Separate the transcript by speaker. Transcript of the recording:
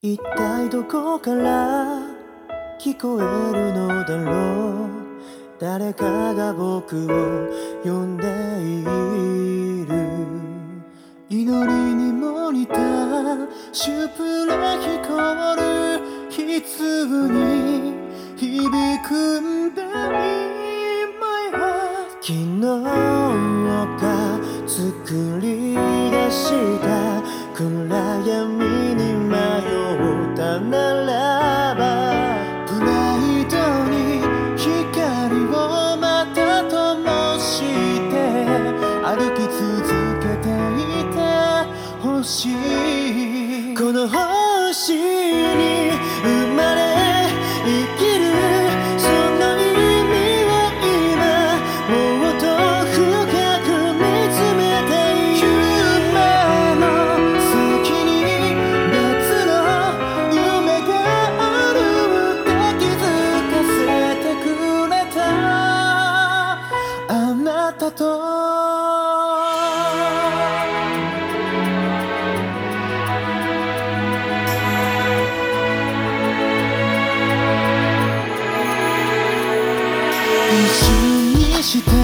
Speaker 1: 一体どこから聞こえるのだろう。誰かが僕を呼んでいる。祈りにも似たシュプレヒコール、悲痛に響くんだ In my heart。 昨日が作り出した暗闇に迷ったならば、プライドに光をまた灯して歩き続けていてほしい。この星に生まれ生きるその意味を今もっと深く見つめている。夢の先に別の夢があるって気づかせてくれたあなたと。一瞬にして